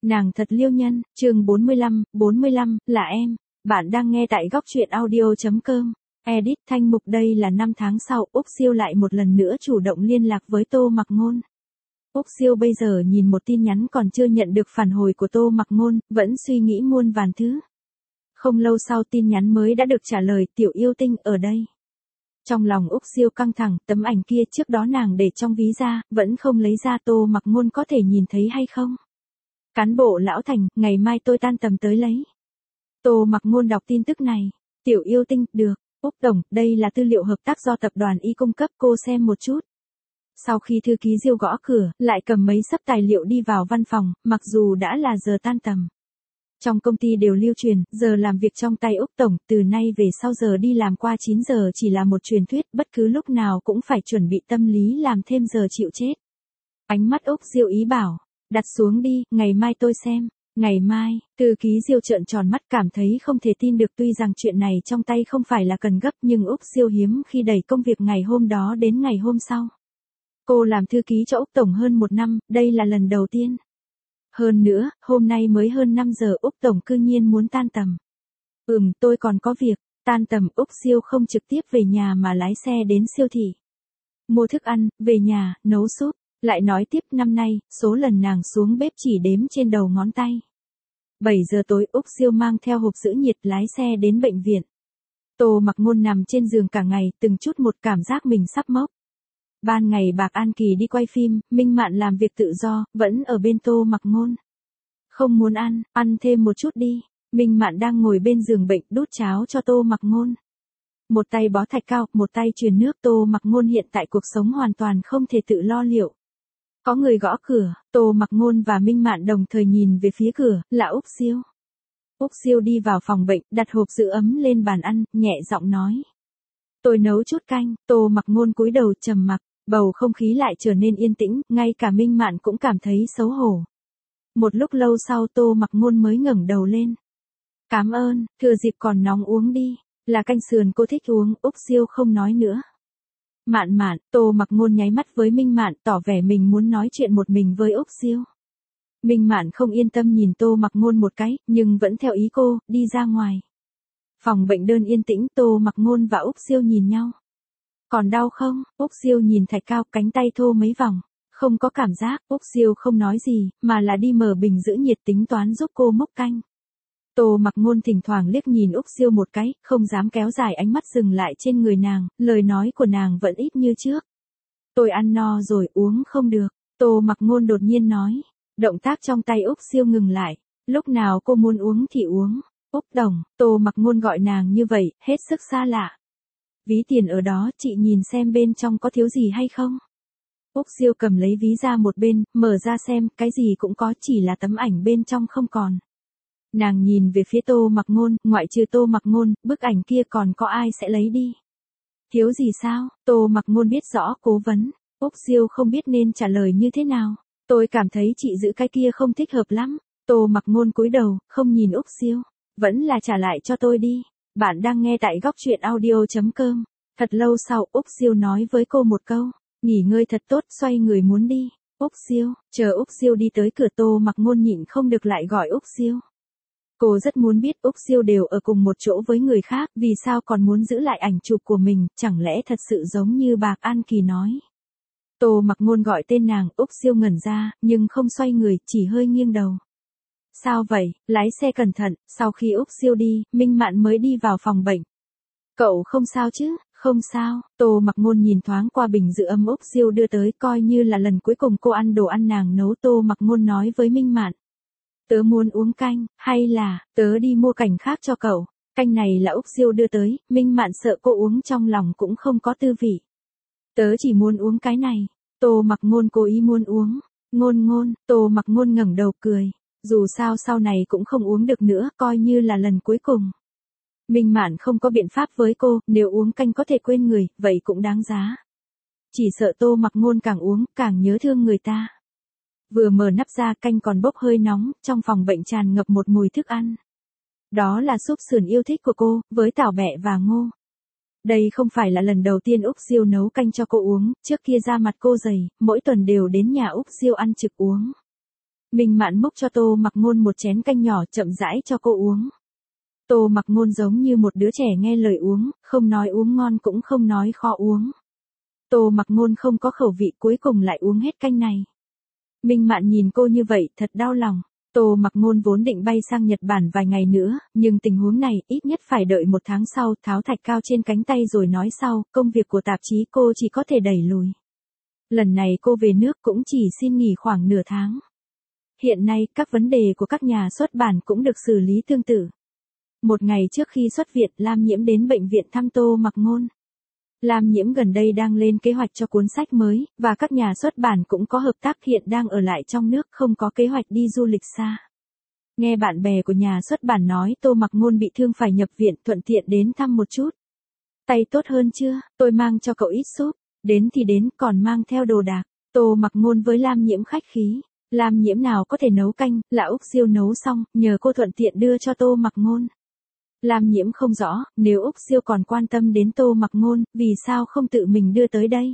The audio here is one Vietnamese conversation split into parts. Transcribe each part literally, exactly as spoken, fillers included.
Nàng thật liêu nhân, chương bốn mươi lăm, bốn mươi lăm, là em. Bạn đang nghe tại góc truyện audio chấm com. Edit thanh mục đây là năm tháng sau, Úc Siêu lại một lần nữa chủ động liên lạc với Tô Mặc Ngôn. Úc Siêu bây giờ nhìn một tin nhắn còn chưa nhận được phản hồi của Tô Mặc Ngôn, vẫn suy nghĩ muôn vàn thứ. Không lâu sau tin nhắn mới đã được trả lời, tiểu yêu tinh ở đây. Trong lòng Úc Siêu căng thẳng, tấm ảnh kia trước đó nàng để trong ví ra, vẫn không lấy ra, Tô Mặc Ngôn có thể nhìn thấy hay không? Cán bộ lão Thành, ngày mai tôi tan tầm tới lấy. Tô Mặc Ngôn đọc tin tức này. Tiểu yêu tinh, được. Úc Tổng, đây là tư liệu hợp tác do tập đoàn Y cung cấp, cô xem một chút. Sau khi thư ký Diêu gõ cửa, lại cầm mấy xấp tài liệu đi vào văn phòng, mặc dù đã là giờ tan tầm. Trong công ty đều lưu truyền, giờ làm việc trong tay Úc Tổng, từ nay về sau giờ đi làm qua chín giờ chỉ là một truyền thuyết, bất cứ lúc nào cũng phải chuẩn bị tâm lý làm thêm giờ chịu chết. Ánh mắt Úc Diêu ý bảo. Đặt xuống đi, ngày mai tôi xem. Ngày mai, thư ký Diêu trợn tròn mắt cảm thấy không thể tin được, tuy rằng chuyện này trong tay không phải là cần gấp nhưng Úc Diêu hiếm khi đẩy công việc ngày hôm đó đến ngày hôm sau. Cô làm thư ký cho Úc Tổng hơn một năm, đây là lần đầu tiên. Hơn nữa, hôm nay mới hơn năm giờ Úc Tổng cư nhiên muốn tan tầm. Ừm, tôi còn có việc. Tan tầm Úc Siêu không trực tiếp về nhà mà lái xe đến siêu thị. Mua thức ăn, về nhà, nấu súp. Lại nói tiếp, năm nay, số lần nàng xuống bếp chỉ đếm trên đầu ngón tay. bảy giờ tối Úc Siêu mang theo hộp giữ nhiệt lái xe đến bệnh viện. Tô Mặc Ngôn nằm trên giường cả ngày, từng chút một cảm giác mình sắp mốc. Ban ngày Bạc An Kỳ đi quay phim, Minh Mạn làm việc tự do, vẫn ở bên Tô Mặc Ngôn. Không muốn ăn, ăn thêm một chút đi. Minh Mạn đang ngồi bên giường bệnh đút cháo cho Tô Mặc Ngôn. Một tay bó thạch cao, một tay truyền nước. Tô Mặc Ngôn hiện tại cuộc sống hoàn toàn không thể tự lo liệu. Có người gõ cửa, Tô Mặc Ngôn và Minh Mạn đồng thời nhìn về phía cửa, là Úc Siêu. Úc Siêu đi vào phòng bệnh, đặt hộp giữ ấm lên bàn ăn, nhẹ giọng nói. Tôi nấu chút canh. Tô Mặc Ngôn cúi đầu trầm mặc, bầu không khí lại trở nên yên tĩnh, ngay cả Minh Mạn cũng cảm thấy xấu hổ. Một lúc lâu sau Tô Mặc Ngôn mới ngẩng đầu lên. Cảm ơn, thừa dịp còn nóng uống đi, là canh sườn cô thích uống. Úc Siêu không nói nữa. Mạn Mạn, Tô Mặc Ngôn nháy mắt với Minh Mạn, tỏ vẻ mình muốn nói chuyện một mình với Úc Siêu. Minh Mạn không yên tâm nhìn Tô Mặc Ngôn một cái, nhưng vẫn theo ý cô, đi ra ngoài. Phòng bệnh đơn yên tĩnh, Tô Mặc Ngôn và Úc Siêu nhìn nhau. Còn đau không? Úc Siêu nhìn thạch cao, cánh tay thô mấy vòng. Không có cảm giác. Úc Siêu không nói gì, mà là đi mở bình giữ nhiệt tính toán giúp cô múc canh. Tô Mặc Ngôn thỉnh thoảng liếc nhìn Úc Siêu một cái, không dám kéo dài ánh mắt dừng lại trên người nàng, lời nói của nàng vẫn ít như trước. Tôi ăn no rồi, uống không được. Tô Mặc Ngôn đột nhiên nói. Động tác trong tay Úc Siêu ngừng lại. Lúc nào cô muốn uống thì uống. Úc Tổng, Tô Mặc Ngôn gọi nàng như vậy, hết sức xa lạ. Ví tiền ở đó, chị nhìn xem bên trong có thiếu gì hay không? Úc Siêu cầm lấy ví ra một bên, mở ra xem, cái gì cũng có, chỉ là tấm ảnh bên trong không còn. Nàng nhìn về phía Tô Mặc Ngôn, ngoại trừ Tô Mặc Ngôn, bức ảnh kia còn có ai sẽ lấy đi? Thiếu gì sao? Tô Mặc Ngôn biết rõ, cố vấn. Úc Siêu không biết nên trả lời như thế nào. Tôi cảm thấy chị giữ cái kia không thích hợp lắm. Tô Mặc Ngôn cúi đầu, không nhìn Úc Siêu. Vẫn là trả lại cho tôi đi. Bạn đang nghe tại góc truyện audio chấm com. Thật lâu sau, Úc Siêu nói với cô một câu. Nghỉ ngơi thật tốt, xoay người muốn đi. Úc Siêu, chờ Úc Siêu đi tới cửa, Tô Mặc Ngôn nhịn không được lại gọi Úc Siêu. Cô rất muốn biết Úc Siêu đều ở cùng một chỗ với người khác, vì sao còn muốn giữ lại ảnh chụp của mình, chẳng lẽ thật sự giống như Bạc An Kỳ nói. Tô Mặc Ngôn gọi tên nàng, Úc Siêu ngẩn ra, nhưng không xoay người, chỉ hơi nghiêng đầu. Sao vậy, lái xe cẩn thận. Sau khi Úc Siêu đi, Minh Mạn mới đi vào phòng bệnh. Cậu không sao chứ? Không sao. Tô Mặc Ngôn nhìn thoáng qua bình giữ ấm Úc Siêu đưa tới, coi như là lần cuối cùng cô ăn đồ ăn nàng nấu. Tô Mặc Ngôn nói với Minh Mạn. Tớ muốn uống canh, hay là, tớ đi mua canh khác cho cậu. Canh này là Úc Siêu đưa tới, Minh Mạn sợ cô uống trong lòng cũng không có tư vị. Tớ chỉ muốn uống cái này. Tô Mặc Ngôn cố ý muốn uống. Ngôn Ngôn, Tô Mặc Ngôn ngẩng đầu cười. Dù sao sau này cũng không uống được nữa, coi như là lần cuối cùng. Minh Mạn không có biện pháp với cô, nếu uống canh có thể quên người, vậy cũng đáng giá. Chỉ sợ Tô Mặc Ngôn càng uống, càng nhớ thương người ta. Vừa mở nắp ra, canh còn bốc hơi nóng, trong phòng bệnh tràn ngập một mùi thức ăn. Đó là súp sườn yêu thích của cô, với tảo bẹ và ngô. Đây không phải là lần đầu tiên Úc Siêu nấu canh cho cô uống, trước kia da mặt cô dày, mỗi tuần đều đến nhà Úc Siêu ăn trực uống. Minh Mạn múc cho Tô Mặc Ngôn một chén canh nhỏ chậm rãi cho cô uống. Tô Mặc Ngôn giống như một đứa trẻ nghe lời uống, không nói uống ngon cũng không nói khó uống. Tô Mặc Ngôn không có khẩu vị cuối cùng lại uống hết canh này. Minh Mạn nhìn cô như vậy thật đau lòng. Tô Mặc Ngôn vốn định bay sang Nhật Bản vài ngày nữa, nhưng tình huống này ít nhất phải đợi một tháng sau, tháo thạch cao trên cánh tay rồi nói sau, công việc của tạp chí cô chỉ có thể đẩy lùi. Lần này cô về nước cũng chỉ xin nghỉ khoảng nửa tháng. Hiện nay, các vấn đề của các nhà xuất bản cũng được xử lý tương tự. Một ngày trước khi xuất viện, Lam Nhiễm đến bệnh viện thăm Tô Mặc Ngôn. Lam Nhiễm gần đây đang lên kế hoạch cho cuốn sách mới, và các nhà xuất bản cũng có hợp tác, hiện đang ở lại trong nước không có kế hoạch đi du lịch xa. Nghe bạn bè của nhà xuất bản nói Tô Mặc Ngôn bị thương phải nhập viện, thuận tiện đến thăm một chút. Tay tốt hơn chưa? Tôi mang cho cậu ít súp. Đến thì đến, còn mang theo đồ đạc. Tô Mặc Ngôn với Lam Nhiễm khách khí. Lam Nhiễm nào có thể nấu canh, là Úc Siêu nấu xong, nhờ cô thuận tiện đưa cho Tô Mặc Ngôn. Lam Nhiễm không rõ, nếu Úc Siêu còn quan tâm đến Tô Mặc Ngôn, vì sao không tự mình đưa tới đây?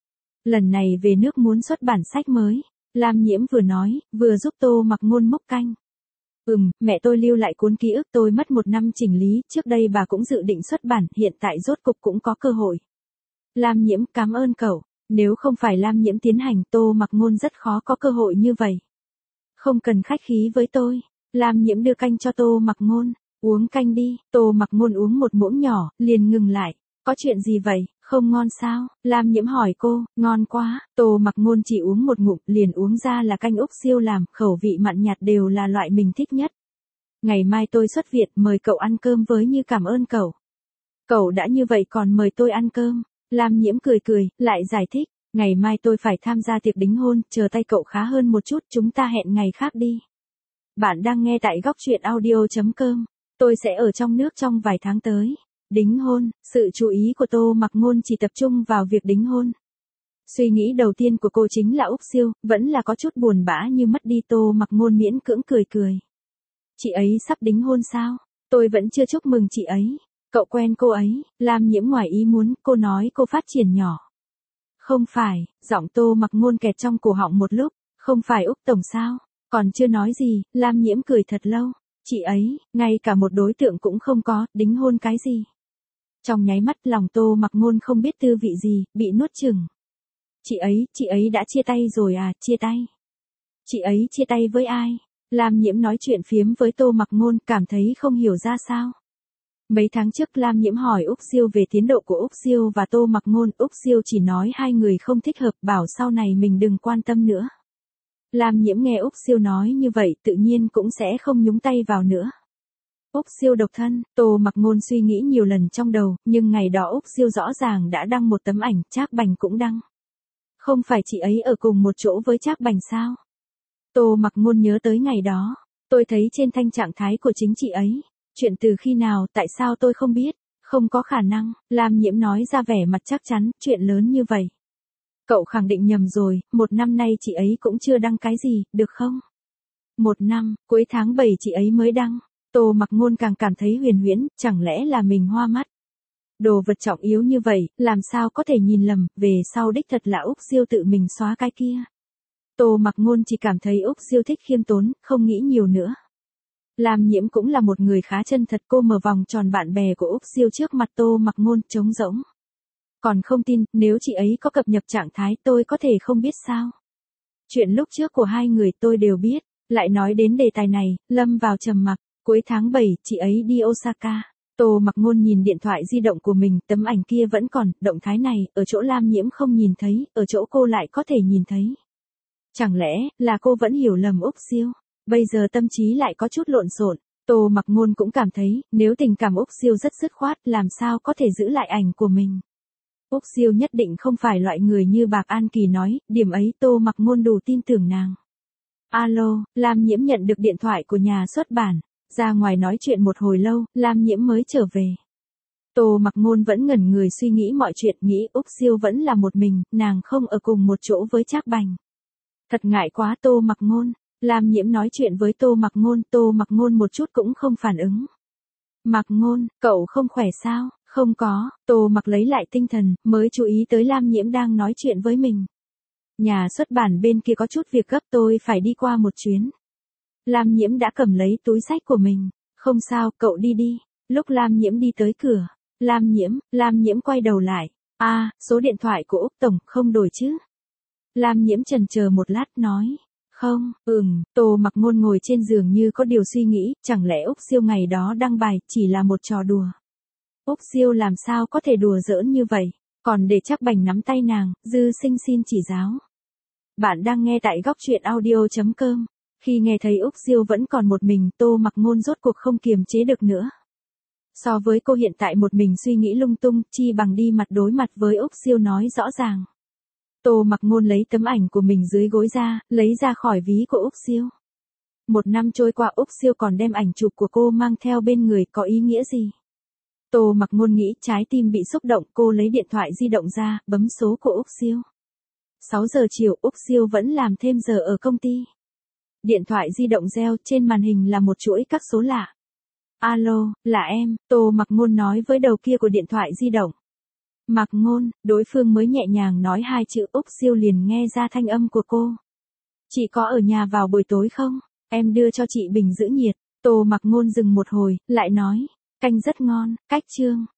Lần này về nước muốn xuất bản sách mới. Lam Nhiễm vừa nói, vừa giúp Tô Mặc Ngôn múc canh. Ừm, mẹ tôi lưu lại cuốn ký ức tôi mất một năm chỉnh lý, trước đây bà cũng dự định xuất bản, hiện tại rốt cục cũng có cơ hội. Lam Nhiễm cảm ơn cậu, nếu không phải Lam Nhiễm tiến hành, Tô Mặc Ngôn rất khó có cơ hội như vậy. Không cần khách khí với tôi. Lam Nhiễm đưa canh cho Tô Mặc Ngôn. Uống canh đi. Tô Mặc Ngôn uống một muỗng nhỏ, liền ngừng lại. Có chuyện gì vậy, không ngon sao? Lam Nhiễm hỏi cô. Ngon quá. Tô Mặc Ngôn chỉ uống một ngụm, liền uống ra là canh Úc Siêu làm, khẩu vị mặn nhạt đều là loại mình thích nhất. Ngày mai tôi xuất viện, mời cậu ăn cơm với như cảm ơn cậu. Cậu đã như vậy còn mời tôi ăn cơm. Lam Nhiễm cười cười, lại giải thích. Ngày mai tôi phải tham gia tiệc đính hôn, chờ tay cậu khá hơn một chút, chúng ta hẹn ngày khác đi. Bạn đang nghe tại góc truyện audio chấm com. Tôi sẽ ở trong nước trong vài tháng tới. Đính hôn, sự chú ý của Tô Mặc Ngôn chỉ tập trung vào việc đính hôn. Suy nghĩ đầu tiên của cô chính là Úc Siêu, vẫn là có chút buồn bã như mất đi. Tô Mặc Ngôn miễn cưỡng cười cười. Chị ấy sắp đính hôn sao? Tôi vẫn chưa chúc mừng chị ấy. Cậu quen cô ấy? Lam Nhiễm ngoài ý muốn, cô nói cô phát triển nhỏ. Không phải, giọng Tô Mặc Ngôn kẹt trong cổ họng một lúc, không phải Úc Tổng sao? Còn chưa nói gì, Lam Nhiễm cười thật lâu. Chị ấy, ngay cả một đối tượng cũng không có, đính hôn cái gì? Trong nháy mắt lòng Tô Mặc Ngôn không biết tư vị gì, bị nuốt chửng. Chị ấy, chị ấy đã chia tay rồi à, chia tay? Chị ấy chia tay với ai? Lam Nhiễm nói chuyện phiếm với Tô Mặc Ngôn, cảm thấy không hiểu ra sao. Mấy tháng trước Lam Nhiễm hỏi Úc Siêu về tiến độ của Úc Siêu và Tô Mặc Ngôn, Úc Siêu chỉ nói hai người không thích hợp, bảo sau này mình đừng quan tâm nữa. Lam Nhiễm nghe Úc Siêu nói như vậy tự nhiên cũng sẽ không nhúng tay vào nữa. Úc Siêu độc thân, Tô Mặc Ngôn suy nghĩ nhiều lần trong đầu, nhưng ngày đó Úc Siêu rõ ràng đã đăng một tấm ảnh, Trác Bành cũng đăng. Không phải chị ấy ở cùng một chỗ với Trác Bành sao? Tô Mặc Ngôn nhớ tới ngày đó, tôi thấy trên thanh trạng thái của chính chị ấy. Chuyện từ khi nào, tại sao tôi không biết? Không có khả năng, Lam Nhiễm nói ra vẻ mặt chắc chắn, chuyện lớn như vậy. Cậu khẳng định nhầm rồi, một năm nay chị ấy cũng chưa đăng cái gì, được không? Một năm, cuối tháng bảy chị ấy mới đăng. Tô Mặc Ngôn càng cảm thấy huyền huyễn, chẳng lẽ là mình hoa mắt? Đồ vật trọng yếu như vậy, làm sao có thể nhìn lầm, về sau đích thật là Úc Siêu tự mình xóa cái kia. Tô Mặc Ngôn chỉ cảm thấy Úc Siêu thích khiêm tốn, không nghĩ nhiều nữa. Lam Nhiễm cũng là một người khá chân thật, cô mở vòng tròn bạn bè của Úc Siêu trước mặt Tô Mặc Ngôn, trống rỗng. Còn không tin, nếu chị ấy có cập nhật trạng thái tôi có thể không biết sao. Chuyện lúc trước của hai người tôi đều biết, lại nói đến đề tài này, lâm vào trầm mặc. Cuối tháng bảy, chị ấy đi Osaka. Tô Mặc Ngôn nhìn điện thoại di động của mình, tấm ảnh kia vẫn còn, động thái này, ở chỗ Lam Nhiễm không nhìn thấy, ở chỗ cô lại có thể nhìn thấy. Chẳng lẽ, là cô vẫn hiểu lầm Úc Siêu? Bây giờ tâm trí lại có chút lộn xộn. Tô Mặc Ngôn cũng cảm thấy, nếu tình cảm Úc Siêu rất dứt khoát, làm sao có thể giữ lại ảnh của mình. Úc Siêu nhất định không phải loại người như Bạc An Kỳ nói, điểm ấy Tô Mặc Ngôn đủ tin tưởng nàng. Alo, Lam Nhiễm nhận được điện thoại của nhà xuất bản. Ra ngoài nói chuyện một hồi lâu, Lam Nhiễm mới trở về. Tô Mặc Ngôn vẫn ngẩn người suy nghĩ mọi chuyện, nghĩ Úc Siêu vẫn là một mình, nàng không ở cùng một chỗ với Trác Bành. Thật ngại quá Tô Mặc Ngôn. Lam Nhiễm nói chuyện với Tô Mặc Ngôn, Tô Mặc Ngôn một chút cũng không phản ứng. Mặc Ngôn, cậu không khỏe sao? Không có, Tô Mặc lấy lại tinh thần, mới chú ý tới Lam Nhiễm đang nói chuyện với mình. Nhà xuất bản bên kia có chút việc gấp, tôi phải đi qua một chuyến. Lam Nhiễm đã cầm lấy túi xách của mình. Không sao, cậu đi đi. Lúc Lam Nhiễm đi tới cửa. Lam Nhiễm, Lam Nhiễm quay đầu lại. a à, số điện thoại của Úc Tổng, không đổi chứ? Lam Nhiễm chần chờ một lát nói. Không, ừm, Tô Mặc Ngôn ngồi trên giường như có điều suy nghĩ, chẳng lẽ Úc Siêu ngày đó đăng bài, chỉ là một trò đùa. Úc Siêu làm sao có thể đùa giỡn như vậy, còn để Trác Bành nắm tay nàng, Dư Sinh xin chỉ giáo. Bạn đang nghe tại góc truyện audio.com. Khi nghe thấy Úc Siêu vẫn còn một mình, Tô Mặc Ngôn rốt cuộc không kiềm chế được nữa. So với cô hiện tại một mình suy nghĩ lung tung, chi bằng đi mặt đối mặt với Úc Siêu nói rõ ràng. Tô Mặc Ngôn lấy tấm ảnh của mình dưới gối ra, lấy ra khỏi ví của Úc Siêu. Một năm trôi qua Úc Siêu còn đem ảnh chụp của cô mang theo bên người, có ý nghĩa gì? Tô Mặc Ngôn nghĩ, trái tim bị xúc động, cô lấy điện thoại di động ra, bấm số của Úc Siêu. sáu giờ chiều, Úc Siêu vẫn làm thêm giờ ở công ty. Điện thoại di động reo, trên màn hình là một chuỗi các số lạ. Alo, là em, Tô Mặc Ngôn nói với đầu kia của điện thoại di động. Mặc Ngôn, đối phương mới nhẹ nhàng nói hai chữ, Úc Siêu liền nghe ra thanh âm của cô. Chị có ở nhà vào buổi tối không? Em đưa cho chị bình giữ nhiệt. Tô Mặc Ngôn dừng một hồi, lại nói. Canh rất ngon, cách chương.